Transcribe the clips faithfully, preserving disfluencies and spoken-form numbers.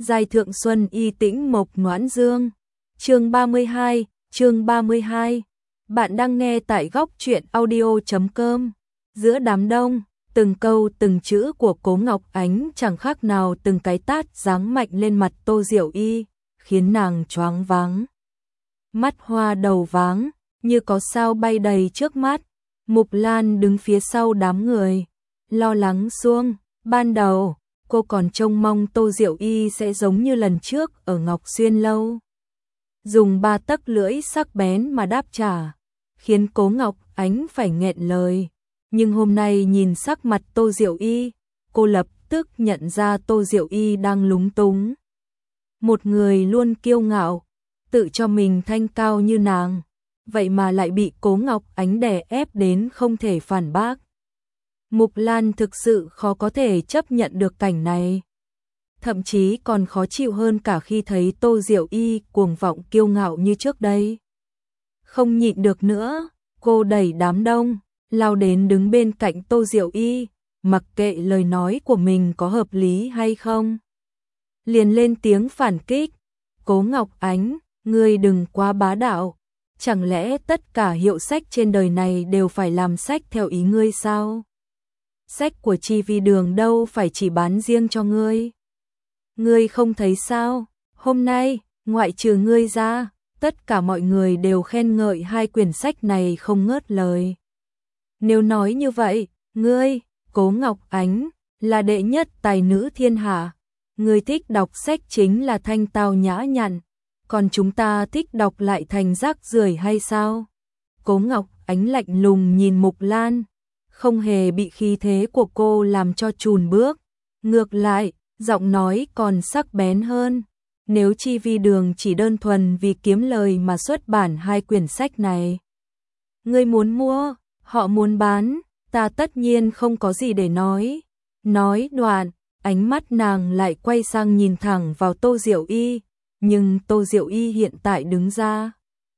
Giai thượng xuân y tĩnh mộc noãn dương. Chương ba mươi hai, chương ba mươi hai. Bạn đang nghe tại góc truyện audio chấm com. Giữa đám đông, từng câu từng chữ của Cố Ngọc Ánh chẳng khác nào từng cái tát giáng mạnh lên mặt Tô Diệu Y, khiến nàng choáng váng. Mắt hoa đầu váng, như có sao bay đầy trước mắt. Mục Lan đứng phía sau đám người, lo lắng xuông. Ban đầu, cô còn trông mong Tô Diệu Y sẽ giống như lần trước ở Ngọc Xuyên Lâu, dùng ba tấc lưỡi sắc bén mà đáp trả, khiến Cố Ngọc Ánh phải nghẹn lời. Nhưng hôm nay nhìn sắc mặt Tô Diệu Y, cô lập tức nhận ra Tô Diệu Y đang lúng túng. Một người luôn kiêu ngạo, tự cho mình thanh cao như nàng, vậy mà lại bị Cố Ngọc Ánh đè ép đến không thể phản bác. Mục Lan thực sự khó có thể chấp nhận được cảnh này. Thậm chí còn khó chịu hơn cả khi thấy Tô Diệu Y cuồng vọng kiêu ngạo như trước đây. Không nhịn được nữa, cô đẩy đám đông, lao đến đứng bên cạnh Tô Diệu Y, mặc kệ lời nói của mình có hợp lý hay không. Liền lên tiếng phản kích. Cố Ngọc Ánh, ngươi đừng quá bá đạo. Chẳng lẽ tất cả hiệu sách trên đời này đều phải làm sách theo ý ngươi sao? Sách của Chi Vi Đường đâu phải chỉ bán riêng cho ngươi. Ngươi không thấy sao? Hôm nay, ngoại trừ ngươi ra, tất cả mọi người đều khen ngợi hai quyển sách này không ngớt lời. Nếu nói như vậy, ngươi, Cố Ngọc Ánh, là đệ nhất tài nữ thiên hạ. Ngươi thích đọc sách chính là thanh tao nhã nhặn, còn chúng ta thích đọc lại thành rác rưởi hay sao? Cố Ngọc Ánh lạnh lùng nhìn Mục Lan, không hề bị khí thế của cô làm cho chùn bước. Ngược lại, giọng nói còn sắc bén hơn. Nếu Chi Vi Đường chỉ đơn thuần vì kiếm lời mà xuất bản hai quyển sách này, ngươi muốn mua, họ muốn bán, ta tất nhiên không có gì để nói. Nói đoạn, ánh mắt nàng lại quay sang nhìn thẳng vào Tô Diệu Y. Nhưng Tô Diệu Y hiện tại đứng ra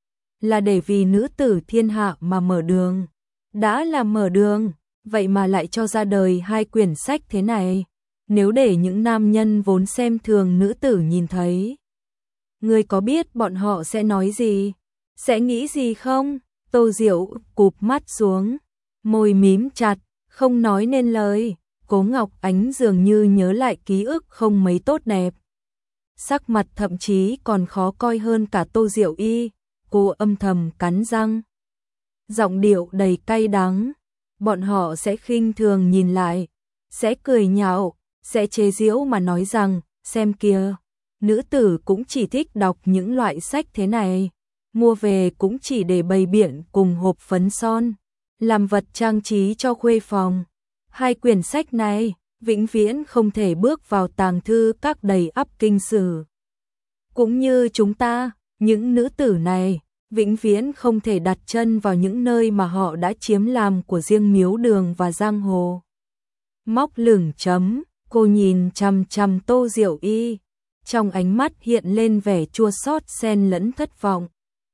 là để vì nữ tử thiên hạ mà mở đường. Đã là mở đường, vậy mà lại cho ra đời hai quyển sách thế này. Nếu để những nam nhân vốn xem thường nữ tử nhìn thấy, ngươi có biết bọn họ sẽ nói gì, sẽ nghĩ gì không? Tô Diệu cụp mắt xuống, môi mím chặt, không nói nên lời. Cố Ngọc Ánh dường như nhớ lại ký ức không mấy tốt đẹp. Sắc mặt thậm chí còn khó coi hơn cả Tô Diệu Y, cô âm thầm cắn răng. Giọng điệu đầy cay đắng, bọn họ sẽ khinh thường nhìn lại, sẽ cười nhạo, sẽ chế giễu mà nói rằng, xem kìa, nữ tử cũng chỉ thích đọc những loại sách thế này, mua về cũng chỉ để bày biện cùng hộp phấn son, làm vật trang trí cho khuê phòng. Hai quyển sách này vĩnh viễn không thể bước vào tàng thư các đầy ắp kinh sử. Cũng như chúng ta, những nữ tử này vĩnh viễn không thể đặt chân vào những nơi mà họ đã chiếm làm của riêng miếu đường và giang hồ. Móc lửng chấm, cô nhìn chằm chằm Tô Diệu Y, trong ánh mắt hiện lên vẻ chua xót xen lẫn thất vọng.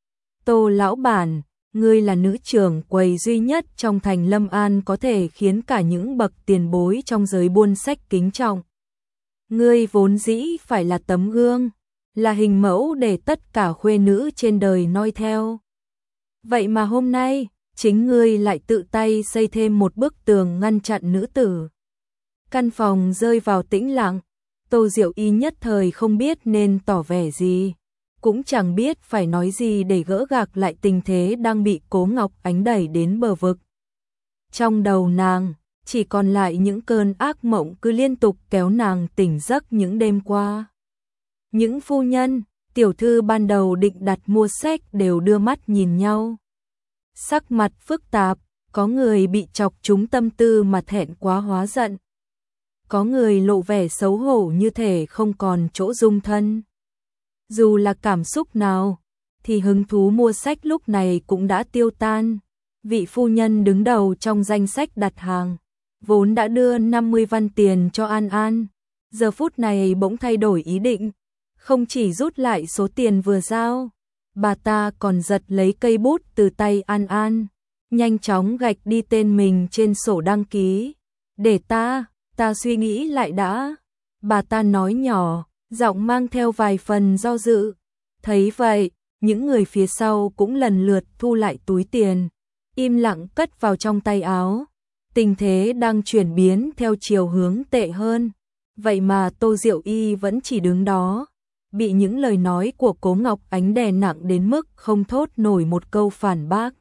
Tô lão bản, ngươi là nữ trưởng quầy duy nhất trong thành Lâm An có thể khiến cả những bậc tiền bối trong giới buôn sách kính trọng. Ngươi vốn dĩ phải là tấm gương, là hình mẫu để tất cả khuê nữ trên đời noi theo. Vậy mà hôm nay, chính ngươi lại tự tay xây thêm một bức tường ngăn chặn nữ tử. Căn phòng rơi vào tĩnh lặng, Tô Diệu Y nhất thời không biết nên tỏ vẻ gì, cũng chẳng biết phải nói gì để gỡ gạc lại tình thế đang bị Cố Ngọc Ánh đẩy đến bờ vực. Trong đầu nàng, chỉ còn lại những cơn ác mộng cứ liên tục kéo nàng tỉnh giấc những đêm qua. Những phu nhân, tiểu thư ban đầu định đặt mua sách đều đưa mắt nhìn nhau. Sắc mặt phức tạp, có người bị chọc trúng tâm tư mà thẹn quá hóa giận. Có người lộ vẻ xấu hổ như thể không còn chỗ dung thân. Dù là cảm xúc nào, thì hứng thú mua sách lúc này cũng đã tiêu tan. Vị phu nhân đứng đầu trong danh sách đặt hàng, vốn đã đưa năm mươi văn tiền cho An An, giờ phút này bỗng thay đổi ý định, không chỉ rút lại số tiền vừa giao, bà ta còn giật lấy cây bút từ tay An An, nhanh chóng gạch đi tên mình trên sổ đăng ký. Để ta, ta suy nghĩ lại đã. Bà ta nói nhỏ, giọng mang theo vài phần do dự. Thấy vậy, những người phía sau cũng lần lượt thu lại túi tiền, im lặng cất vào trong tay áo. Tình thế đang chuyển biến theo chiều hướng tệ hơn. Vậy mà Tô Diệu Y vẫn chỉ đứng đó, bị những lời nói của Cố Ngọc Ánh đè nặng đến mức không thốt nổi một câu phản bác.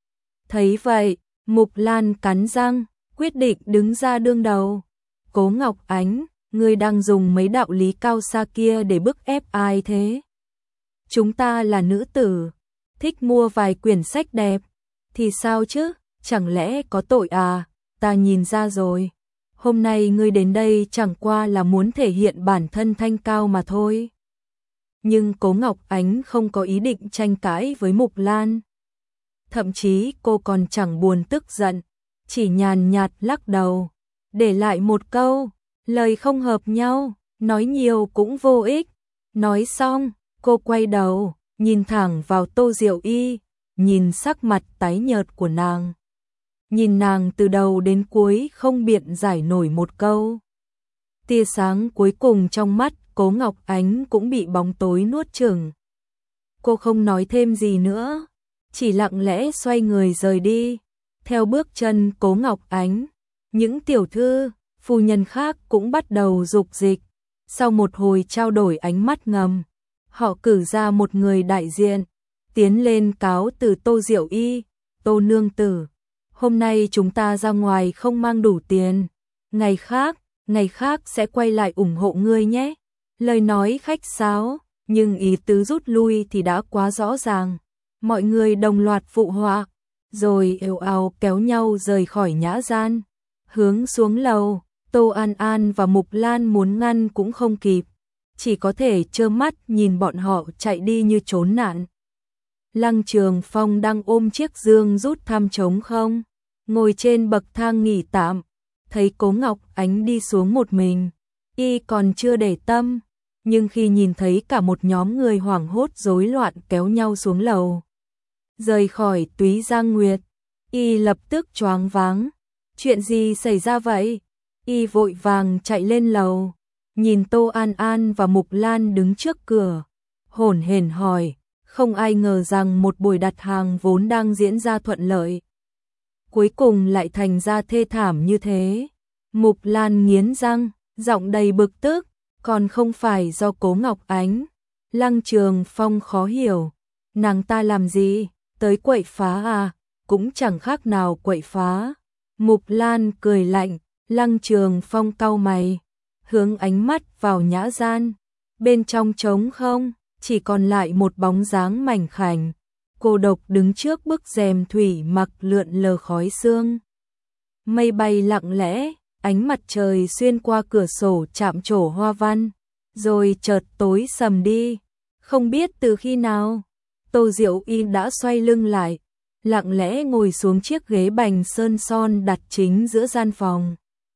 Thấy vậy, Mục Lan cắn răng, quyết định đứng ra đương đầu. Cố Ngọc Ánh, ngươi đang dùng mấy đạo lý cao xa kia để bức ép ai thế? Chúng ta là nữ tử, thích mua vài quyển sách đẹp, thì sao chứ, chẳng lẽ có tội à? Ta nhìn ra rồi, hôm nay ngươi đến đây chẳng qua là muốn thể hiện bản thân thanh cao mà thôi. Nhưng Cố Ngọc Ánh không có ý định tranh cãi với Mục Lan. Thậm chí cô còn chẳng buồn tức giận, chỉ nhàn nhạt lắc đầu, để lại một câu, lời không hợp nhau, nói nhiều cũng vô ích. Nói xong, cô quay đầu, nhìn thẳng vào Tô Diệu Y, nhìn sắc mặt tái nhợt của nàng. Nhìn nàng từ đầu đến cuối không biện giải nổi một câu. Tia sáng cuối cùng trong mắt Cố Ngọc Ánh cũng bị bóng tối nuốt chửng. Cô không nói thêm gì nữa, chỉ lặng lẽ xoay người rời đi. Theo bước chân Cố Ngọc Ánh, những tiểu thư, phu nhân khác cũng bắt đầu dục dịch. Sau một hồi trao đổi ánh mắt ngầm, họ cử ra một người đại diện, tiến lên cáo từ Tô Diệu Y. Tô nương tử, hôm nay chúng ta ra ngoài không mang đủ tiền, ngày khác, ngày khác sẽ quay lại ủng hộ ngươi nhé. Lời nói khách sáo, nhưng ý tứ rút lui thì đã quá rõ ràng. Mọi người đồng loạt phụ họa, rồi ào ào kéo nhau rời khỏi nhã gian, hướng xuống lầu. Tô An An và Mục Lan muốn ngăn cũng không kịp, chỉ có thể trơ mắt nhìn bọn họ chạy đi như trốn nạn. Lăng Trường Phong đang ôm chiếc giường rút thăm trống không, ngồi trên bậc thang nghỉ tạm, thấy Cố Ngọc Ánh đi xuống một mình, y còn chưa để tâm, nhưng khi nhìn thấy cả một nhóm người hoảng hốt rối loạn kéo nhau xuống lầu, rời khỏi Túy Giang Nguyệt, y lập tức choáng váng. Chuyện gì xảy ra vậy? Y vội vàng chạy lên lầu, nhìn Tô An An và Mục Lan đứng trước cửa, hổn hển hỏi, không ai ngờ rằng một buổi đặt hàng vốn đang diễn ra thuận lợi, cuối cùng lại thành ra thê thảm như thế. Mục Lan nghiến răng, giọng đầy bực tức, còn không phải do Cố Ngọc Ánh. Lăng Trường Phong khó hiểu, nàng ta làm gì, tới quậy phá à, cũng chẳng khác nào quậy phá. Mục Lan cười lạnh. Lăng Trường Phong cau mày, hướng ánh mắt vào nhã gian, bên trong trống không, chỉ còn lại một bóng dáng mảnh khảnh, cô độc đứng trước bức rèm thủy mặc lượn lờ khói sương. Mây bay lặng lẽ, ánh mặt trời xuyên qua cửa sổ chạm trổ hoa văn, rồi chợt tối sầm đi. Không biết từ khi nào, Tô Diệu Y đã xoay lưng lại, lặng lẽ ngồi xuống chiếc ghế bành sơn son đặt chính giữa gian phòng.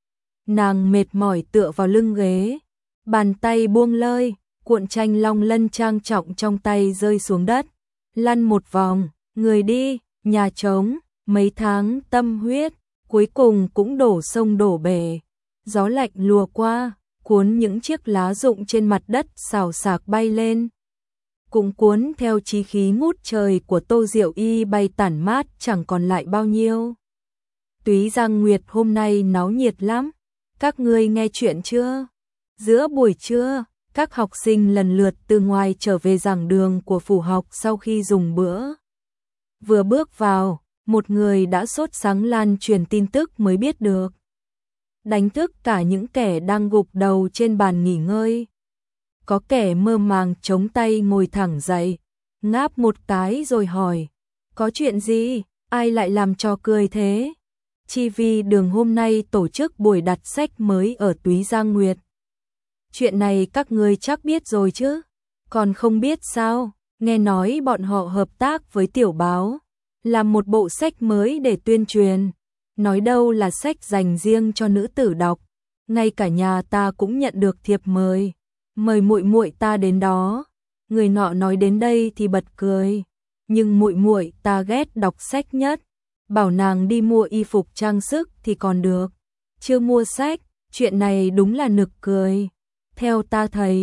Nàng mệt mỏi tựa vào lưng ghế, bàn tay buông lơi, cuộn tranh long lân trang trọng trong tay rơi xuống đất, lăn một vòng, người đi, nhà trống, mấy tháng tâm huyết, cuối cùng cũng đổ sông đổ bể. Gió lạnh lùa qua, cuốn những chiếc lá rụng trên mặt đất xào xạc bay lên, cũng cuốn theo chí khí ngút trời của Tô Diệu Y bay tản mát chẳng còn lại bao nhiêu. Túy Giang Nguyệt hôm nay náo nhiệt lắm. Các ngươi nghe chuyện chưa? Giữa buổi trưa, các học sinh lần lượt từ ngoài trở về giảng đường của phủ học sau khi dùng bữa. Vừa bước vào, một người đã sốt sắng lan truyền tin tức mới biết được, đánh thức cả những kẻ đang gục đầu trên bàn nghỉ ngơi. Có kẻ mơ màng chống tay ngồi thẳng dậy, ngáp một cái rồi hỏi, có chuyện gì, ai lại làm trò cười thế? Chi Vi Đường hôm nay tổ chức buổi đặt sách mới ở Túy Giang Nguyệt. Chuyện này các ngươi chắc biết rồi chứ, còn không biết sao? Nghe nói bọn họ hợp tác với tiểu báo, làm một bộ sách mới để tuyên truyền, nói đâu là sách dành riêng cho nữ tử đọc. Ngay cả nhà ta cũng nhận được thiệp mời, mời muội muội ta đến đó. Người nọ nói đến đây thì bật cười, nhưng muội muội ta ghét đọc sách nhất, bảo nàng đi mua y phục trang sức thì còn được, chưa mua sách, chuyện này đúng là nực cười. Theo ta thấy,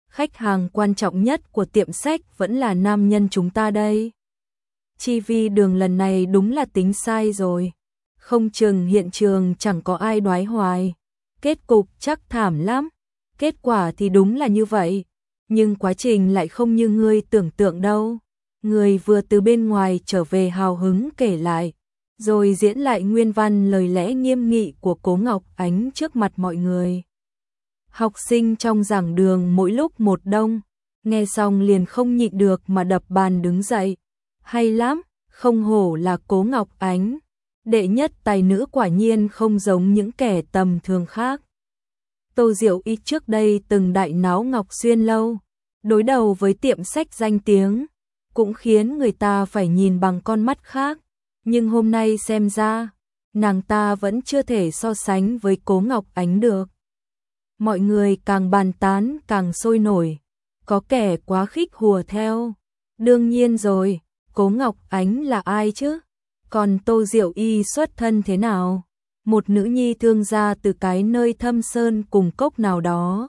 khách hàng quan trọng nhất của tiệm sách vẫn là nam nhân chúng ta đây. Chi Vi Đường lần này đúng là tính sai rồi. Không chừng hiện trường chẳng có ai đoái hoài. Kết cục chắc thảm lắm. Kết quả thì đúng là như vậy. Nhưng quá trình lại không như ngươi tưởng tượng đâu. Người vừa từ bên ngoài trở về hào hứng kể lại. Rồi diễn lại nguyên văn lời lẽ nghiêm nghị của Cố Ngọc Ánh trước mặt mọi người. Học sinh trong giảng đường mỗi lúc một đông. Nghe xong liền không nhịn được mà đập bàn đứng dậy. Hay lắm, không hổ là Cố Ngọc Ánh. Đệ nhất tài nữ quả nhiên không giống những kẻ tầm thường khác. Tô Diệu Y trước đây từng đại náo Ngọc Xuyên lâu, đối đầu với tiệm sách danh tiếng, cũng khiến người ta phải nhìn bằng con mắt khác. Nhưng hôm nay xem ra, nàng ta vẫn chưa thể so sánh với Cố Ngọc Ánh được. Mọi người càng bàn tán càng sôi nổi, có kẻ quá khích hùa theo. Đương nhiên rồi, Cố Ngọc Ánh là ai chứ? Còn Tô Diệu Y xuất thân thế nào? Một nữ nhi thương gia từ cái nơi thâm sơn cùng cốc nào đó.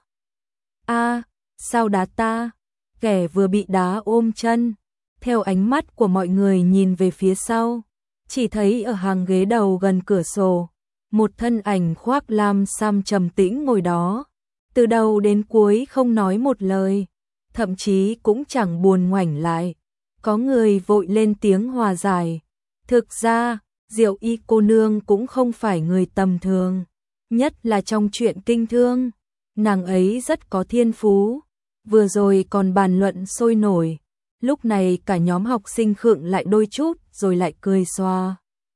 A, sao đá ta? Kẻ vừa bị đá ôm chân. Theo ánh mắt của mọi người nhìn về phía sau, chỉ thấy ở hàng ghế đầu gần cửa sổ, một thân ảnh khoác lam sam trầm tĩnh ngồi đó. Từ đầu đến cuối không nói một lời, thậm chí cũng chẳng buồn ngoảnh lại. Có người vội lên tiếng hòa giải. Thực ra, Diệu Y cô nương cũng không phải người tầm thường, nhất là trong chuyện kinh thương, nàng ấy rất có thiên phú. Vừa rồi còn bàn luận sôi nổi, lúc này cả nhóm học sinh khựng lại đôi chút rồi lại cười xòa.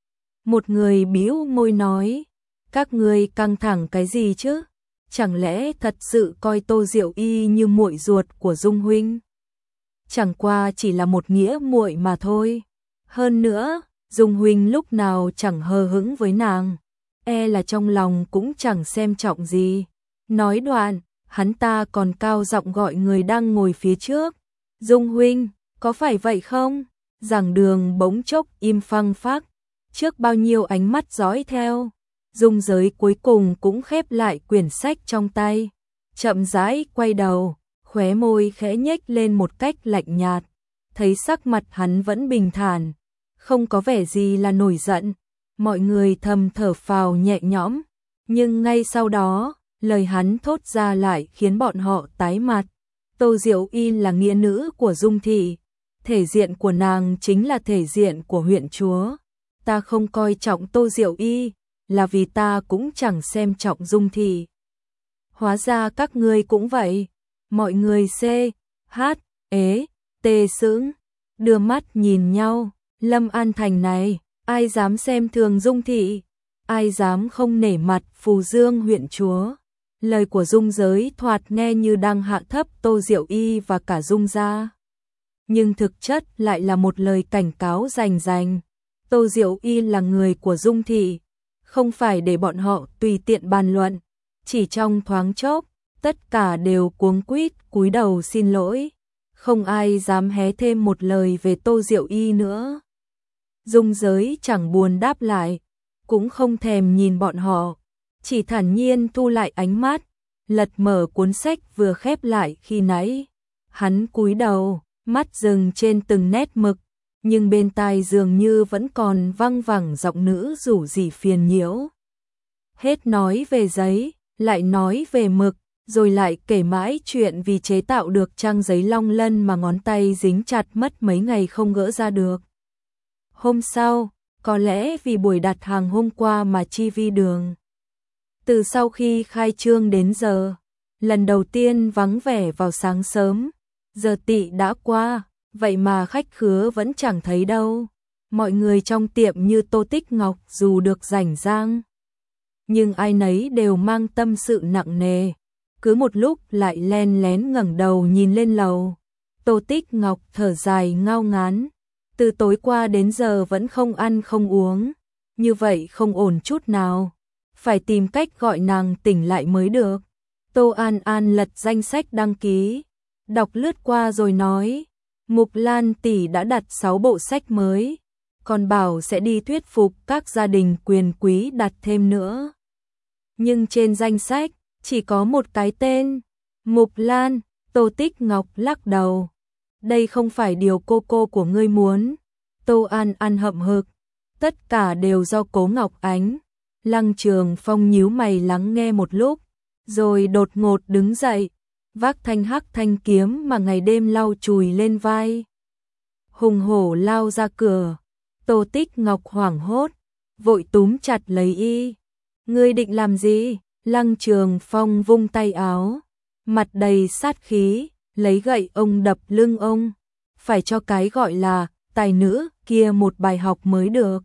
Một người bĩu môi nói, các ngươi căng thẳng cái gì chứ? Chẳng lẽ thật sự coi Tô Diệu Y như muội ruột của Dung huynh? Chẳng qua chỉ là một nghĩa muội mà thôi. Hơn nữa, Dung huynh lúc nào chẳng hờ hững với nàng, e là trong lòng cũng chẳng xem trọng gì. Nói đoạn, hắn ta còn cao giọng gọi người đang ngồi phía trước. Dung huynh, có phải vậy không? Giảng đường bỗng chốc im phăng phắc, trước bao nhiêu ánh mắt dõi theo. Dung Giới cuối cùng cũng khép lại quyển sách trong tay, chậm rãi quay đầu, khóe môi khẽ nhếch lên một cách lạnh nhạt. Thấy sắc mặt hắn vẫn bình thản, không có vẻ gì là nổi giận. Mọi người thầm thở phào nhẹ nhõm, nhưng ngay sau đó, lời hắn thốt ra lại khiến bọn họ tái mặt. Tô Diệu Y là nghĩa nữ của Dung thị, thể diện của nàng chính là thể diện của huyện chúa. Ta không coi trọng Tô Diệu Y, là vì ta cũng chẳng xem trọng Dung thị. Hóa ra các ngươi cũng vậy. Mọi người c, h, ế, tê sững, đưa mắt nhìn nhau. Lâm An Thành này, ai dám xem thường Dung thị, ai dám không nể mặt Phù Dương huyện chúa. Lời của Dung Giới thoạt nghe như đang hạ thấp Tô Diệu Y và cả Dung gia, nhưng thực chất lại là một lời cảnh cáo rành rành. Tô Diệu Y là người của Dung thị, không phải để bọn họ tùy tiện bàn luận. Chỉ trong thoáng chốc, tất cả đều cuống quýt cúi đầu xin lỗi, không ai dám hé thêm một lời về Tô Diệu Y nữa. Dung Giới chẳng buồn đáp lại, cũng không thèm nhìn bọn họ, chỉ thản nhiên thu lại ánh mắt, lật mở cuốn sách vừa khép lại khi nãy. Hắn cúi đầu, mắt dừng trên từng nét mực, nhưng bên tai dường như vẫn còn văng vẳng giọng nữ rủ rỉ phiền nhiễu. Hết nói về giấy, lại nói về mực, rồi lại kể mãi chuyện vì chế tạo được trang giấy long lân mà ngón tay dính chặt mất mấy ngày không gỡ ra được. Hôm sau, có lẽ vì buổi đặt hàng hôm qua mà Chi Vi Đường, từ sau khi khai trương đến giờ, lần đầu tiên vắng vẻ vào sáng sớm. Giờ tị đã qua, vậy mà khách khứa vẫn chẳng thấy đâu. Mọi người trong tiệm như Tô Tích Ngọc dù được rảnh rang, nhưng ai nấy đều mang tâm sự nặng nề, cứ một lúc lại len lén ngẩng đầu nhìn lên lầu. Tô Tích Ngọc thở dài ngao ngán, từ tối qua đến giờ vẫn không ăn không uống, như vậy không ổn chút nào, phải tìm cách gọi nàng tỉnh lại mới được. Tô An An lật danh sách đăng ký, đọc lướt qua rồi nói, Mục Lan tỷ đã đặt sáu bộ sách mới, còn bảo sẽ đi thuyết phục các gia đình quyền quý đặt thêm nữa. Nhưng trên danh sách chỉ có một cái tên, Mục Lan, Tô Tích Ngọc lắc đầu. Đây không phải điều cô cô của ngươi muốn. Tô An An hậm hực. Tất cả đều do Cố Ngọc Ánh. Lăng Trường Phong nhíu mày lắng nghe một lúc, rồi đột ngột đứng dậy, vác thanh hắc thanh kiếm mà ngày đêm lau chùi lên vai. Hùng hổ lao ra cửa. Tô Tích Ngọc hoảng hốt, vội túm chặt lấy y. Ngươi định làm gì? Lăng Trường Phong vung tay áo, mặt đầy sát khí, lấy gậy ông đập lưng ông. Phải cho cái gọi là tài nữ kia một bài học mới được.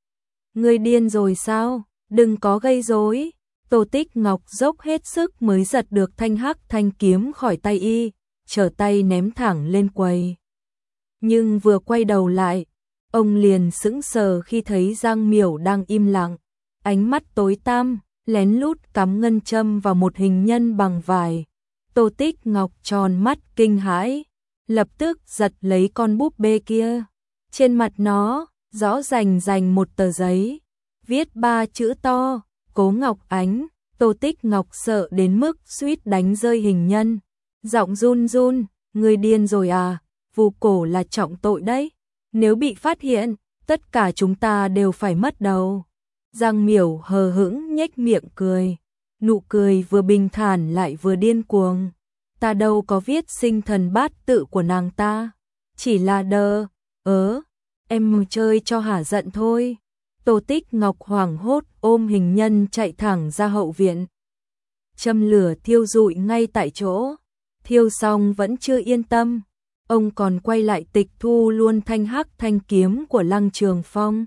Ngươi điên rồi sao? Đừng có gây rối. Tô Tích Ngọc dốc hết sức mới giật được thanh hắc thanh kiếm khỏi tay y, trở tay ném thẳng lên quầy. Nhưng vừa quay đầu lại, ông liền sững sờ khi thấy Giang Miểu đang im lặng, ánh mắt tối tăm, lén lút cắm ngân châm vào một hình nhân bằng vải. Tô Tích Ngọc tròn mắt kinh hãi, lập tức giật lấy con búp bê kia. Trên mặt nó, rõ rành rành một tờ giấy, viết ba chữ to, Cố Ngọc Ánh. Tô Tích Ngọc sợ đến mức suýt đánh rơi hình nhân. Giọng run run, ngươi điên rồi à, vu cổ là trọng tội đấy. Nếu bị phát hiện, tất cả chúng ta đều phải mất đầu. Giang Miểu hờ hững nhếch miệng cười. Nụ cười vừa bình thản lại vừa điên cuồng. Ta đâu có viết sinh thần bát tự của nàng ta. Chỉ là đờ, ớ, em chơi cho hả giận thôi. Tô Tích Ngọc hoảng hốt ôm hình nhân chạy thẳng ra hậu viện. Châm lửa thiêu rụi ngay tại chỗ. Thiêu xong vẫn chưa yên tâm. Ông còn quay lại tịch thu luôn thanh hắc thanh kiếm của Lăng Trường Phong.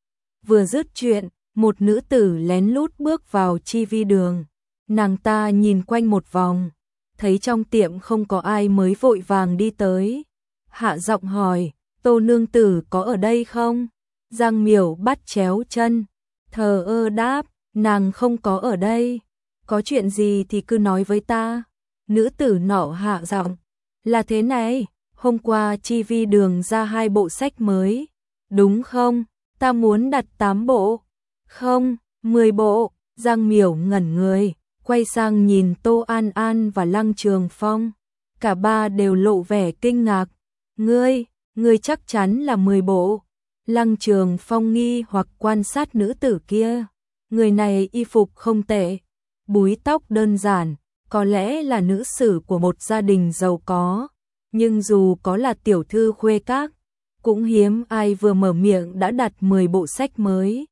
Vừa dứt chuyện, một nữ tử lén lút bước vào chi vi đường. Nàng ta nhìn quanh một vòng, thấy trong tiệm không có ai mới vội vàng đi tới. Hạ giọng hỏi, Tô nương tử có ở đây không? Giang Miểu bắt chéo chân, thờ ơ đáp, nàng không có ở đây. Có chuyện gì thì cứ nói với ta. Nữ tử nọ hạ giọng, là thế này, hôm qua chi vi đường ra hai bộ sách mới. Đúng không? Ta muốn đặt tám bộ. Không, mười bộ. Giang Miểu ngẩn người, quay sang nhìn Tô An An và Lăng Trường Phong. Cả ba đều lộ vẻ kinh ngạc. Ngươi, ngươi chắc chắn là mười bộ. Lăng Trường Phong nghi hoặc quan sát nữ tử kia. Người này y phục không tệ, búi tóc đơn giản, có lẽ là nữ sử của một gia đình giàu có. Nhưng dù có là tiểu thư khuê các, cũng hiếm ai vừa mở miệng đã đặt mười bộ sách mới.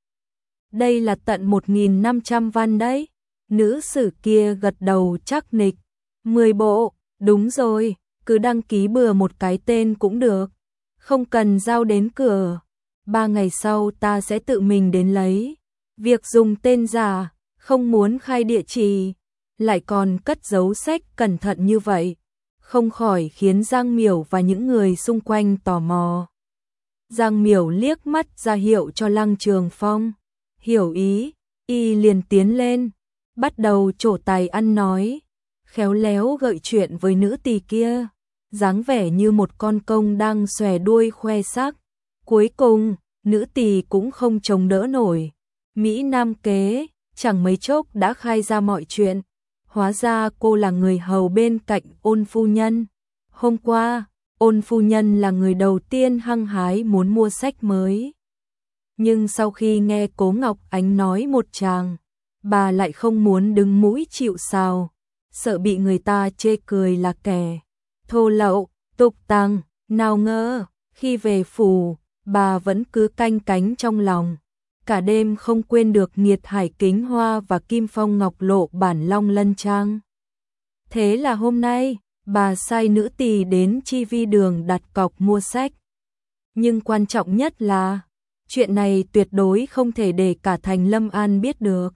Đây là tận một nghìn năm trăm văn đấy. Nữ sử kia gật đầu chắc nịch. mười bộ, đúng rồi, cứ đăng ký bừa một cái tên cũng được. Không cần giao đến cửa. Ba ngày sau ta sẽ tự mình đến lấy. Việc dùng tên giả, không muốn khai địa chỉ, lại còn cất giấu sách cẩn thận như vậy, không khỏi khiến Giang Miểu và những người xung quanh tò mò. Giang Miểu liếc mắt ra hiệu cho Lăng Trường Phong. Hiểu ý, y liền tiến lên, bắt đầu trổ tài ăn nói, khéo léo gợi chuyện với nữ tỳ kia, dáng vẻ như một con công đang xòe đuôi khoe sắc. Cuối cùng, nữ tỳ cũng không chống đỡ nổi. Mỹ Nam kế, chẳng mấy chốc đã khai ra mọi chuyện. Hóa ra cô là người hầu bên cạnh Ôn phu nhân. Hôm qua, Ôn phu nhân là người đầu tiên hăng hái muốn mua sách mới. Nhưng sau khi nghe Cố Ngọc Ánh nói một tràng, bà lại không muốn đứng mũi chịu sào, sợ bị người ta chê cười là kẻ thô lậu, tục tằng. Nào ngờ, khi về phủ, bà vẫn cứ canh cánh trong lòng. Cả đêm không quên được Nghiệt Hải Kính Hoa và Kim Phong Ngọc Lộ bản Long Lân Trang. Thế là hôm nay, bà sai nữ tỳ đến chi vi đường đặt cọc mua sách. Nhưng quan trọng nhất là, chuyện này tuyệt đối không thể để cả thành Lâm An biết được.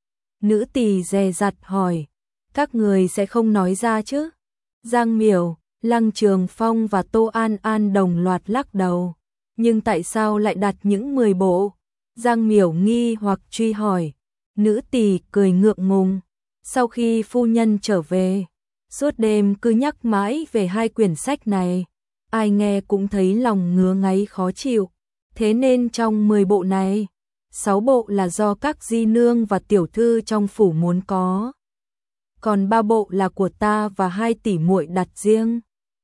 Nữ tỳ dè dặt hỏi, các người sẽ không nói ra chứ? Giang Miểu, Lăng Trường Phong và Tô An An đồng loạt lắc đầu. Nhưng tại sao lại đặt những mười bộ? Giang Miểu nghi hoặc truy hỏi. Nữ tỳ cười ngượng ngùng. Sau khi phu nhân trở về, suốt đêm cứ nhắc mãi về hai quyển sách này. Ai nghe cũng thấy lòng ngứa ngáy khó chịu. Thế nên trong mười bộ này, sáu bộ là do các di nương và tiểu thư trong phủ muốn có. còn ba bộ là của ta và hai tỷ muội đặt riêng.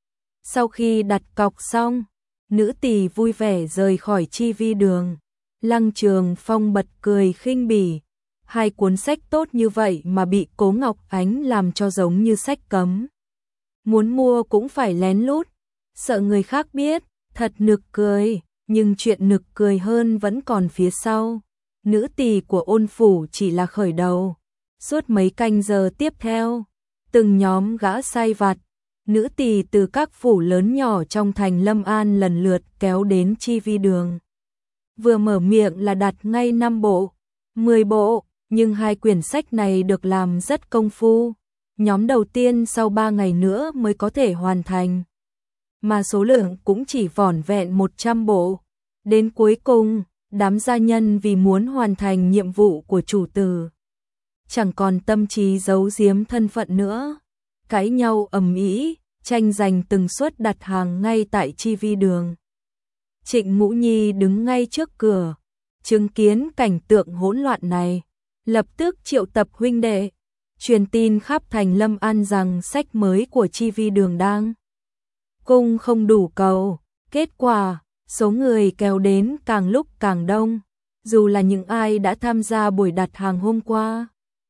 Sau khi đặt cọc xong, nữ tỳ vui vẻ rời khỏi chi vi đường. Lăng Trường Phong bật cười khinh bỉ, hai cuốn sách tốt như vậy mà bị Cố Ngọc Ánh làm cho giống như sách cấm. Muốn mua cũng phải lén lút, sợ người khác biết, thật nực cười, nhưng chuyện nực cười hơn vẫn còn phía sau. Nữ tỳ của Ôn phủ chỉ là khởi đầu. Suốt mấy canh giờ tiếp theo, từng nhóm gã sai vặt, nữ tỳ từ các phủ lớn nhỏ trong thành Lâm An lần lượt kéo đến chi vi đường. Vừa mở miệng là đặt ngay năm bộ, mười bộ, nhưng hai quyển sách này được làm rất công phu. Nhóm đầu tiên sau ba ngày nữa mới có thể hoàn thành, mà số lượng cũng chỉ vỏn vẹn một trăm bộ. Đến cuối cùng, đám gia nhân vì muốn hoàn thành nhiệm vụ của chủ tử, chẳng còn tâm trí giấu giếm thân phận nữa, cãi nhau ầm ĩ, tranh giành từng suất đặt hàng ngay tại chi vi đường. Trịnh Ngũ Nhi đứng ngay trước cửa, chứng kiến cảnh tượng hỗn loạn này, lập tức triệu tập huynh đệ, truyền tin khắp thành Lâm An rằng sách mới của chi vi đường đang cung không đủ cầu. Kết quả, số người kéo đến càng lúc càng đông, dù là những ai đã tham gia buổi đặt hàng hôm qua,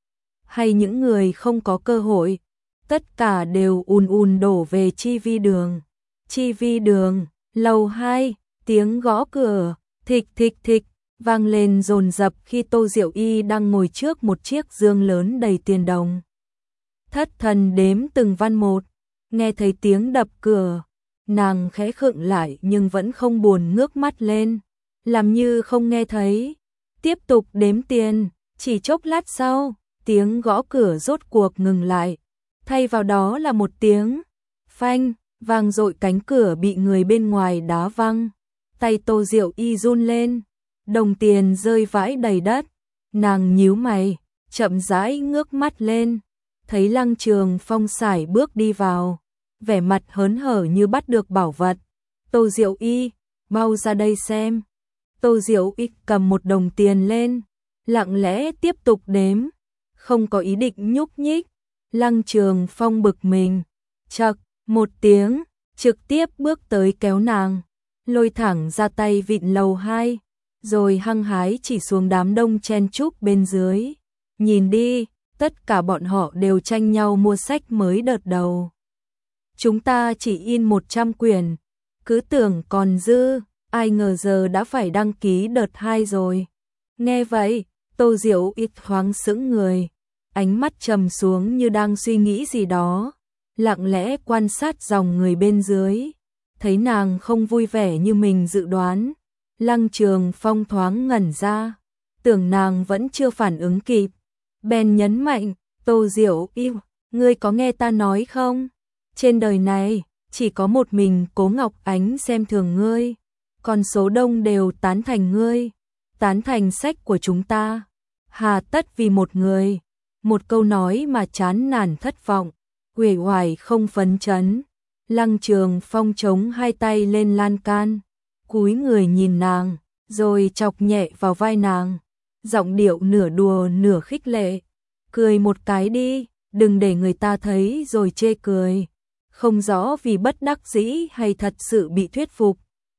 hay những người không có cơ hội, tất cả đều ùn ùn đổ về chi vi đường. Chi vi đường, lầu hai, tiếng gõ cửa, thịch thịch thịch, vang lên dồn dập khi Tô Diệu Y đang ngồi trước một chiếc dương lớn đầy tiền đồng. Thất thần đếm từng văn một, nghe thấy tiếng đập cửa, nàng khẽ khựng lại nhưng vẫn không buồn ngước mắt lên, làm như không nghe thấy, tiếp tục đếm tiền. Chỉ chốc lát sau, tiếng gõ cửa rốt cuộc ngừng lại, thay vào đó là một tiếng phanh, vang dội, cánh cửa bị người bên ngoài đá văng, tay Tô Diệu Y run lên, đồng tiền rơi vãi đầy đất, nàng nhíu mày, chậm rãi ngước mắt lên, thấy Lăng Trường Phong sải bước đi vào, vẻ mặt hớn hở như bắt được bảo vật. Tô Diệu Y, mau ra đây xem. Tô Diệu Y cầm một đồng tiền lên, lặng lẽ tiếp tục đếm, không có ý định nhúc nhích. Lăng Trường Phong bực mình, chậc một tiếng, trực tiếp bước tới kéo nàng, lôi thẳng ra tay vịn lầu hai, rồi hăng hái chỉ xuống đám đông chen chúc bên dưới. Nhìn đi, tất cả bọn họ đều tranh nhau mua sách mới đợt đầu. Chúng ta chỉ in một trăm quyển, cứ tưởng còn dư, ai ngờ giờ đã phải đăng ký đợt hai rồi. Nghe vậy, Tô Diệu ít thoáng sững người, ánh mắt trầm xuống như đang suy nghĩ gì đó, lặng lẽ quan sát dòng người bên dưới, thấy nàng không vui vẻ như mình dự đoán. Lăng Trường Phong thoáng ngẩn ra, tưởng nàng vẫn chưa phản ứng kịp, bèn nhấn mạnh, Tô Diệu yêu, ngươi có nghe ta nói không? Trên đời này, chỉ có một mình Cố Ngọc Ánh xem thường ngươi, còn số đông đều tán thành ngươi, tán thành sách của chúng ta. Hà tất vì một người, một câu nói mà chán nản thất vọng, uể oải không phấn chấn. Lăng Trường Phong chống hai tay lên lan can, cúi người nhìn nàng, rồi chọc nhẹ vào vai nàng, giọng điệu nửa đùa nửa khích lệ, cười một cái đi, đừng để người ta thấy rồi chê cười. Không rõ vì bất đắc dĩ hay thật sự bị thuyết phục,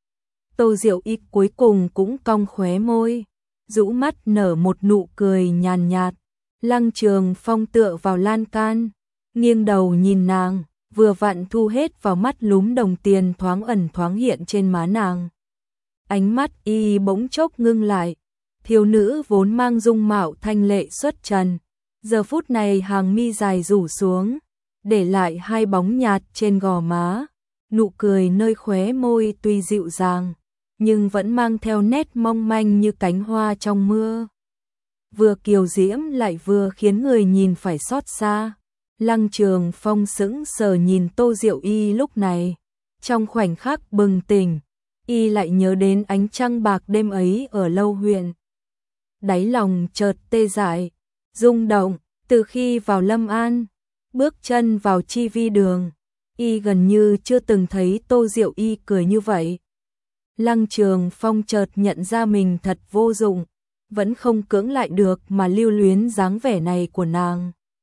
Tô Diệu Y cuối cùng cũng cong khóe môi, rũ mắt nở một nụ cười nhàn nhạt. Lăng Trường Phong tựa vào lan can, nghiêng đầu nhìn nàng, vừa vặn thu hết vào mắt lúm đồng tiền thoáng ẩn thoáng hiện trên má nàng. Ánh mắt y bỗng chốc ngưng lại, thiếu nữ vốn mang dung mạo thanh lệ xuất trần, giờ phút này hàng mi dài rủ xuống, để lại hai bóng nhạt trên gò má, nụ cười nơi khóe môi tuy dịu dàng, nhưng vẫn mang theo nét mong manh như cánh hoa trong mưa. Vừa kiều diễm lại vừa khiến người nhìn phải xót xa. Lăng Trường Phong sững sờ nhìn Tô Diệu Y lúc này, trong khoảnh khắc bừng tỉnh, y lại nhớ đến ánh trăng bạc đêm ấy ở Lâu huyện. Đáy lòng chợt tê dại, rung động, từ khi vào Lâm An, bước chân vào chi vi đường, y gần như chưa từng thấy Tô Diệu Y cười như vậy. Lăng Trường Phong chợt nhận ra mình thật vô dụng, vẫn không cưỡng lại được mà lưu luyến dáng vẻ này của nàng.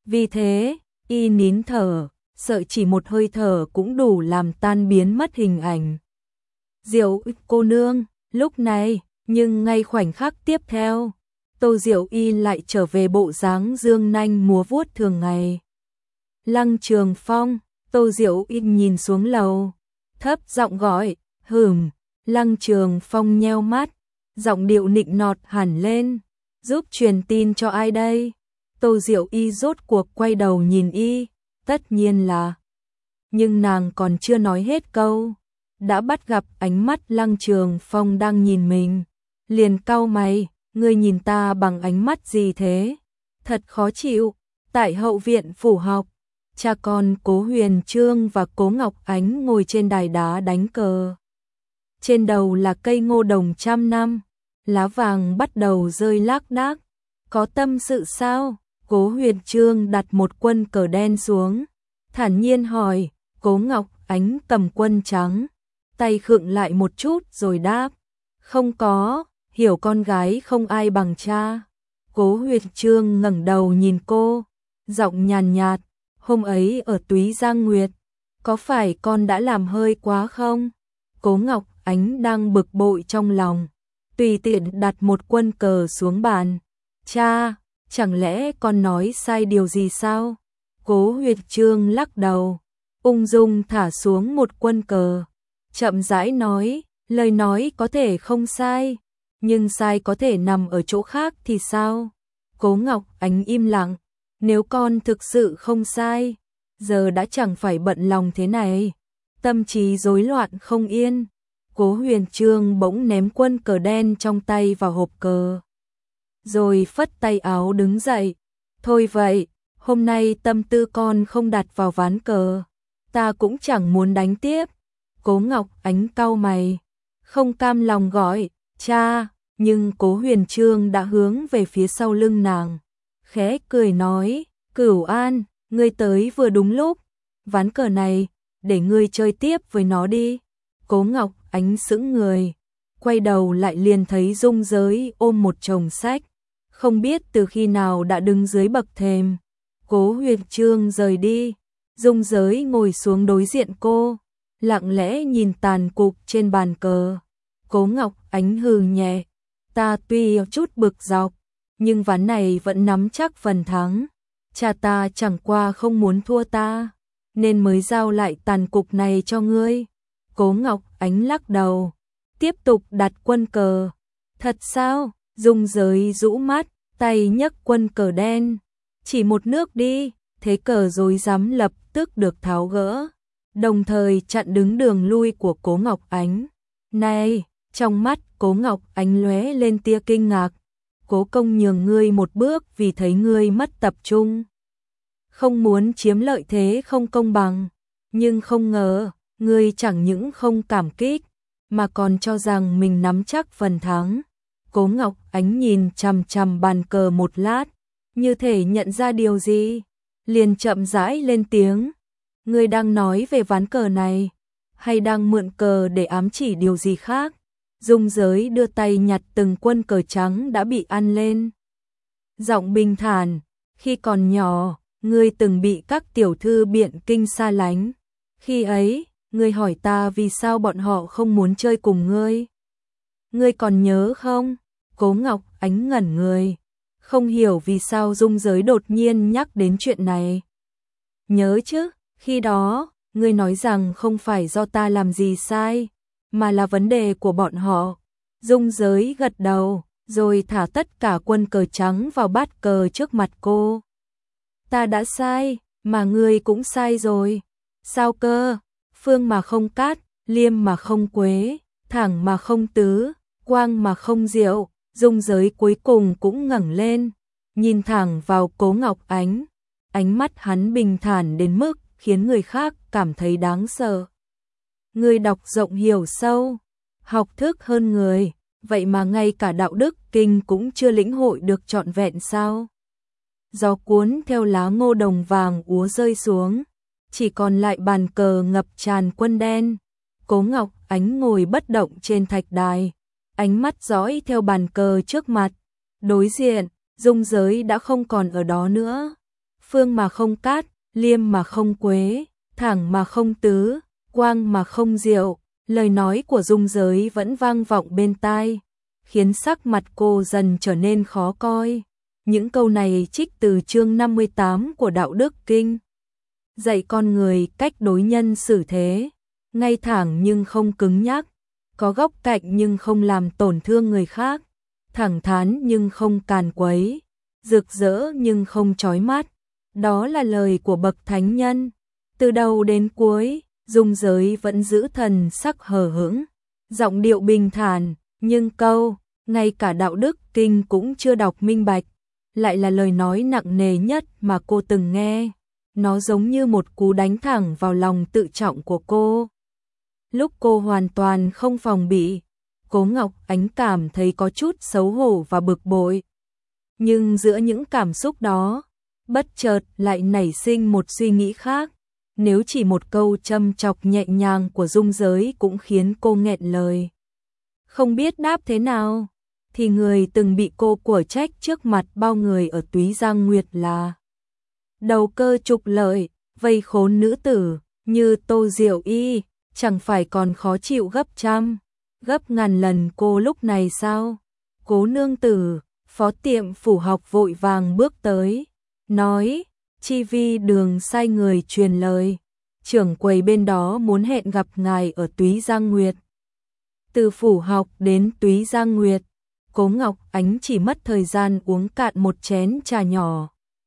Vì thế, y nín thở, sợ chỉ một hơi thở cũng đủ làm tan biến mất hình ảnh. Diệu cô nương, lúc này, nhưng ngay khoảnh khắc tiếp theo, Tô Diệu Y lại trở về bộ dáng dương nanh múa vuốt thường ngày. Lăng Trường Phong, Tô Diệu Y nhìn xuống lầu, thấp giọng gọi, hửm. Lăng Trường Phong nheo mắt, giọng điệu nịnh nọt hẳn lên, giúp truyền tin cho ai đây? Tô Diệu Y rốt cuộc quay đầu nhìn y, tất nhiên là. Nhưng nàng còn chưa nói hết câu, đã bắt gặp ánh mắt Lăng Trường Phong đang nhìn mình, liền cau mày, ngươi nhìn ta bằng ánh mắt gì thế? Thật khó chịu. Tại hậu viện phủ học, cha con Cố Huyền Trương và Cố Ngọc Ánh ngồi trên đài đá đánh cờ. Trên đầu là cây ngô đồng trăm năm, lá vàng bắt đầu rơi lác đác. Có tâm sự sao? Cố Huyền Trương đặt một quân cờ đen xuống, thản nhiên hỏi. Cố Ngọc Ánh cầm quân trắng, tay khựng lại một chút rồi đáp, không có, hiểu con gái không ai bằng cha. Cố Huyền Trương ngẩng đầu nhìn cô, giọng nhàn nhạt, hôm ấy ở Túy Giang Nguyệt, có phải con đã làm hơi quá không? Cố Ngọc Ánh đang bực bội trong lòng, tùy tiện đặt một quân cờ xuống bàn. Cha, chẳng lẽ con nói sai điều gì sao? Cố Huyền Trương lắc đầu, ung dung thả xuống một quân cờ, chậm rãi nói, lời nói có thể không sai, nhưng sai có thể nằm ở chỗ khác thì sao? Cố Ngọc Ánh im lặng, nếu con thực sự không sai, giờ đã chẳng phải bận lòng thế này. Tâm trí rối loạn không yên, Cố Huyền Trương bỗng ném quân cờ đen trong tay vào hộp cờ, rồi phất tay áo đứng dậy. Thôi vậy, hôm nay tâm tư con không đặt vào ván cờ, ta cũng chẳng muốn đánh tiếp. Cố Ngọc Ánh cau mày, không cam lòng gọi, cha, nhưng Cố Huyền Trương đã hướng về phía sau lưng nàng, khẽ cười nói, Cửu An, ngươi tới vừa đúng lúc, ván cờ này, để ngươi chơi tiếp với nó đi. Cố Ngọc Ánh sững người, quay đầu lại liền thấy Dung Giới ôm một chồng sách, không biết từ khi nào đã đứng dưới bậc thềm. Cố Huyền Trương rời đi, Dung Giới ngồi xuống đối diện cô, lặng lẽ nhìn tàn cục trên bàn cờ. Cố Ngọc Ánh hừ nhẹ, ta tuy chút bực dọc, nhưng ván này vẫn nắm chắc phần thắng. Cha ta chẳng qua không muốn thua ta, nên mới giao lại tàn cục này cho ngươi. Cố Ngọc Ánh lắc đầu, tiếp tục đặt quân cờ. Thật sao? Dung Giới rũ mắt, tay nhấc quân cờ đen, chỉ một nước đi, thế cờ rối rắm lập tức được tháo gỡ, đồng thời chặn đứng đường lui của Cố Ngọc Ánh. Này, trong mắt Cố Ngọc Ánh lóe lên tia kinh ngạc, Cố công nhường ngươi một bước vì thấy ngươi mất tập trung, không muốn chiếm lợi thế không công bằng, nhưng không ngờ, ngươi chẳng những không cảm kích, mà còn cho rằng mình nắm chắc phần thắng. Cố Ngọc Ánh nhìn chằm chằm bàn cờ một lát, như thể nhận ra điều gì, liền chậm rãi lên tiếng, ngươi đang nói về ván cờ này, hay đang mượn cờ để ám chỉ điều gì khác? Dung Giới đưa tay nhặt từng quân cờ trắng đã bị ăn lên, giọng bình thản, khi còn nhỏ, ngươi từng bị các tiểu thư biện kinh xa lánh, khi ấy, ngươi hỏi ta vì sao bọn họ không muốn chơi cùng ngươi. Ngươi còn nhớ không? Cố Ngọc Ánh ngẩn người, không hiểu vì sao Dung Giới đột nhiên nhắc đến chuyện này. Nhớ chứ, khi đó, ngươi nói rằng không phải do ta làm gì sai, mà là vấn đề của bọn họ. Dung Giới gật đầu, rồi thả tất cả quân cờ trắng vào bát cờ trước mặt cô. Ta đã sai, mà ngươi cũng sai rồi. Sao cơ? Phương mà không cát, liêm mà không quế, thẳng mà không tứ, quang mà không diệu. Dung Giới cuối cùng cũng ngẩng lên, nhìn thẳng vào Cố Ngọc Ánh. Ánh mắt hắn bình thản đến mức khiến người khác cảm thấy đáng sợ. Ngươi đọc rộng hiểu sâu, học thức hơn người, vậy mà ngay cả đạo đức kinh cũng chưa lĩnh hội được trọn vẹn sao? Gió cuốn theo lá ngô đồng vàng úa rơi xuống, chỉ còn lại bàn cờ ngập tràn quân đen. Cố Ngọc Ánh ngồi bất động trên thạch đài, ánh mắt dõi theo bàn cờ trước mặt. Đối diện, Dung Giới đã không còn ở đó nữa. phương mà không cát, liêm mà không quế, thẳng mà không tứ, quang mà không diệu. Lời nói của Dung Giới vẫn vang vọng bên tai, khiến sắc mặt cô dần trở nên khó coi. Những câu này trích từ chương năm mươi tám của Đạo Đức Kinh, dạy con người cách đối nhân xử thế, ngay thẳng nhưng không cứng nhắc, có góc cạnh nhưng không làm tổn thương người khác, thẳng thắn nhưng không càn quấy, rực rỡ nhưng không chói mắt. Đó là lời của bậc thánh nhân. Từ đầu đến cuối, Dung Giới vẫn giữ thần sắc hờ hững, giọng điệu bình thản, nhưng câu, ngay cả Đạo Đức Kinh cũng chưa đọc minh bạch, lại là lời nói nặng nề nhất mà cô từng nghe. Nó giống như một cú đánh thẳng vào lòng tự trọng của cô. Lúc cô hoàn toàn không phòng bị, Cố Ngọc Ánh cảm thấy có chút xấu hổ và bực bội. Nhưng giữa những cảm xúc đó, bất chợt lại nảy sinh một suy nghĩ khác. Nếu chỉ một câu châm chọc nhẹ nhàng của Dung Giới cũng khiến cô nghẹn lời, không biết đáp thế nào, thì người từng bị cô của trách trước mặt bao người ở Túy Giang Nguyệt là đầu cơ trục lợi, vây khốn nữ tử như Tô Diệu Y, chẳng phải còn khó chịu gấp trăm, gấp ngàn lần cô lúc này sao? Cố nương tử, phó tiệm phủ học vội vàng bước tới, nói, Chi Vi Đường sai người truyền lời, trưởng quầy bên đó muốn hẹn gặp ngài ở Túy Giang Nguyệt. Từ phủ học đến Túy Giang Nguyệt, Cố Ngọc Ánh chỉ mất thời gian uống cạn một chén trà nhỏ.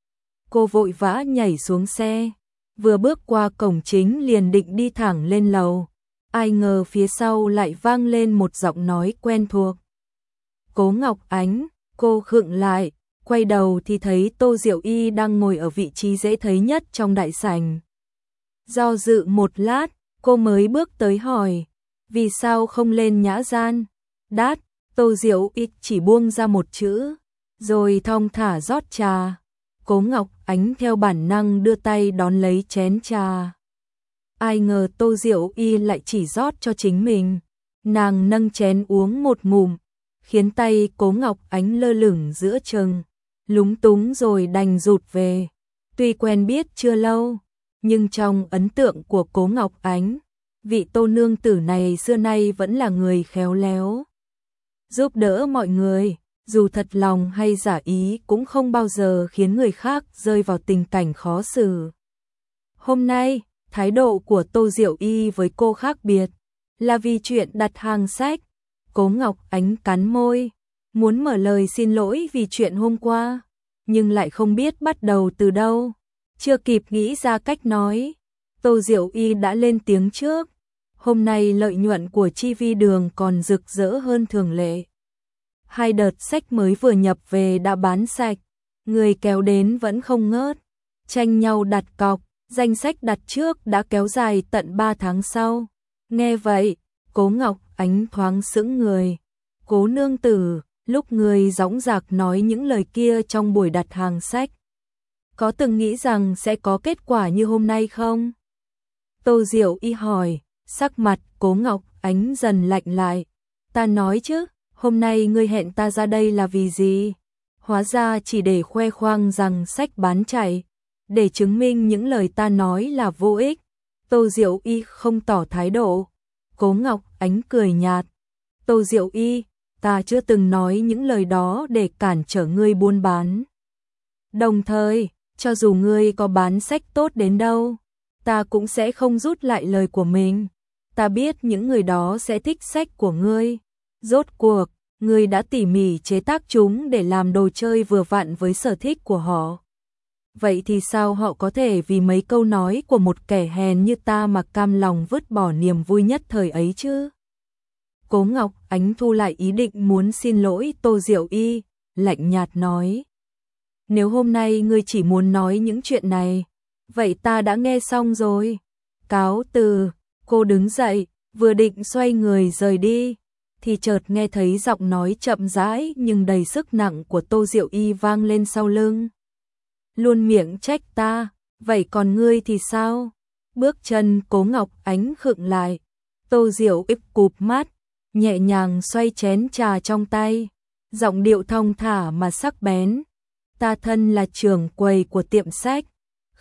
Cô vội vã nhảy xuống xe, vừa bước qua cổng chính liền định đi thẳng lên lầu. Ai ngờ phía sau lại vang lên một giọng nói quen thuộc. Cố Ngọc Ánh, cô khựng lại, quay đầu thì thấy Tô Diệu Y đang ngồi ở vị trí dễ thấy nhất trong đại sảnh. Do dự một lát, cô mới bước tới hỏi, vì sao không lên nhã gian? Đát, Tô Diệu Y chỉ buông ra một chữ, rồi thong thả rót trà. Cố Ngọc Ánh theo bản năng đưa tay đón lấy chén trà. Ai ngờ Tô Diệu Y lại chỉ rót cho chính mình. Nàng nâng chén uống một ngụm, khiến tay Cố Ngọc Ánh lơ lửng giữa chừng, lúng túng rồi đành rụt về. Tuy quen biết chưa lâu, nhưng trong ấn tượng của Cố Ngọc Ánh, vị Tô nương tử này xưa nay vẫn là người khéo léo, giúp đỡ mọi người, dù thật lòng hay giả ý cũng không bao giờ khiến người khác rơi vào tình cảnh khó xử. Hôm nay, thái độ của Tô Diệu Y với cô khác biệt, là vì chuyện đặt hàng sách. Cố Ngọc Ánh cắn môi, muốn mở lời xin lỗi vì chuyện hôm qua, nhưng lại không biết bắt đầu từ đâu. Chưa kịp nghĩ ra cách nói, Tô Diệu Y đã lên tiếng trước. Hôm nay lợi nhuận của Chi Vi Đường còn rực rỡ hơn thường lệ. Hai đợt sách mới vừa nhập về đã bán sạch, người kéo đến vẫn không ngớt, tranh nhau đặt cọc, danh sách đặt trước đã kéo dài tận ba tháng sau. Nghe vậy, Cố Ngọc Ánh thoáng sững người. Cố nương tử, lúc người dõng dạc nói những lời kia trong buổi đặt hàng sách, có từng nghĩ rằng sẽ có kết quả như hôm nay không? Tô Diệu Y hỏi, sắc mặt Cố Ngọc Ánh dần lạnh lại. Ta nói chứ, hôm nay ngươi hẹn ta ra đây là vì gì? Hóa ra chỉ để khoe khoang rằng sách bán chạy, để chứng minh những lời ta nói là vô ích. Tô Diệu Y không tỏ thái độ. Cố Ngọc Ánh cười nhạt. Tô Diệu Y, ta chưa từng nói những lời đó để cản trở ngươi buôn bán. Đồng thời, cho dù ngươi có bán sách tốt đến đâu, ta cũng sẽ không rút lại lời của mình. Ta biết những người đó sẽ thích sách của ngươi. Rốt cuộc, ngươi đã tỉ mỉ chế tác chúng để làm đồ chơi vừa vặn với sở thích của họ. Vậy thì sao họ có thể vì mấy câu nói của một kẻ hèn như ta mà cam lòng vứt bỏ niềm vui nhất thời ấy chứ? Cố Ngọc Ánh thu lại ý định muốn xin lỗi Tô Diệu Y, lạnh nhạt nói. Nếu hôm nay ngươi chỉ muốn nói những chuyện này, vậy ta đã nghe xong rồi. Cáo từ, cô đứng dậy, vừa định xoay người rời đi, thì chợt nghe thấy giọng nói chậm rãi nhưng đầy sức nặng của Tô Diệu Y vang lên sau lưng. Luôn miệng trách ta, vậy còn ngươi thì sao? Bước chân Cố Ngọc Ánh khựng lại. Tô Diệu Y cụp mắt, nhẹ nhàng xoay chén trà trong tay, giọng điệu thong thả mà sắc bén. Ta thân là trưởng quầy của tiệm sách,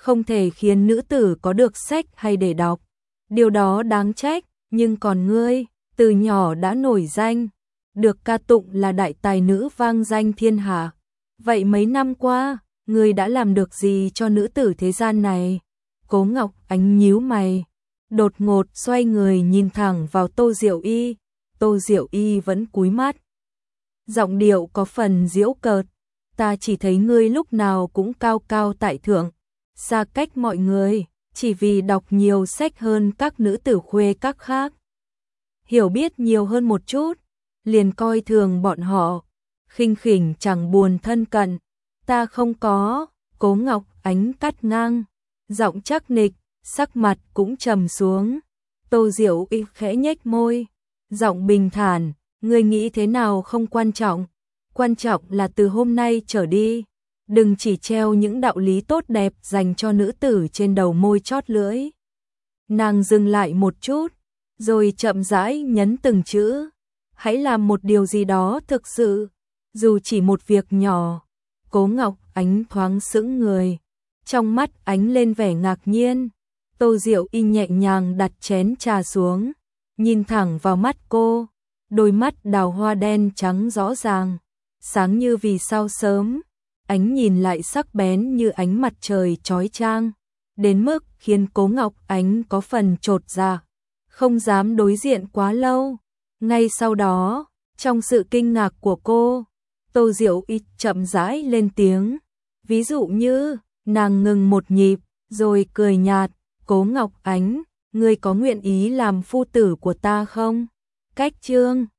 không thể khiến nữ tử có được sách hay để đọc. Điều đó đáng trách, nhưng còn ngươi, từ nhỏ đã nổi danh, được ca tụng là đại tài nữ vang danh thiên hạ. Vậy mấy năm qua, ngươi đã làm được gì cho nữ tử thế gian này? Cố Ngọc Ánh nhíu mày, đột ngột xoay người nhìn thẳng vào Tô Diệu Y. Tô Diệu Y vẫn cúi mắt, giọng điệu có phần giễu cợt. Ta chỉ thấy ngươi lúc nào cũng cao cao tại thượng, xa cách mọi người, chỉ vì đọc nhiều sách hơn các nữ tử khuê các khác. Hiểu biết nhiều hơn một chút, liền coi thường bọn họ, khinh khỉnh chẳng buồn thân cận. Ta không có, Cố Ngọc Ánh cắt ngang, giọng chắc nịch, sắc mặt cũng trầm xuống. Tô Diệu Y khẽ nhếch môi, giọng bình thản, ngươi nghĩ thế nào không quan trọng, quan trọng là từ hôm nay trở đi, đừng chỉ treo những đạo lý tốt đẹp dành cho nữ tử trên đầu môi chót lưỡi. Nàng dừng lại một chút, rồi chậm rãi nhấn từng chữ, hãy làm một điều gì đó thực sự, dù chỉ một việc nhỏ. Cố Ngọc Ánh thoáng sững người, trong mắt ánh lên vẻ ngạc nhiên. Tô Diệu Y nhẹ nhàng đặt chén trà xuống, nhìn thẳng vào mắt cô, đôi mắt đào hoa đen trắng rõ ràng, sáng như vì sao sớm, ánh nhìn lại sắc bén như ánh mặt trời chói chang, đến mức khiến Cố Ngọc Ánh có phần chột dạ, không dám đối diện quá lâu. Ngay sau đó, trong sự kinh ngạc của cô, Tô Diệu Y chậm rãi lên tiếng, ví dụ như, nàng ngừng một nhịp, rồi cười nhạt, Cố Ngọc Ánh, ngươi có nguyện ý làm phu tử của ta không? Cách chương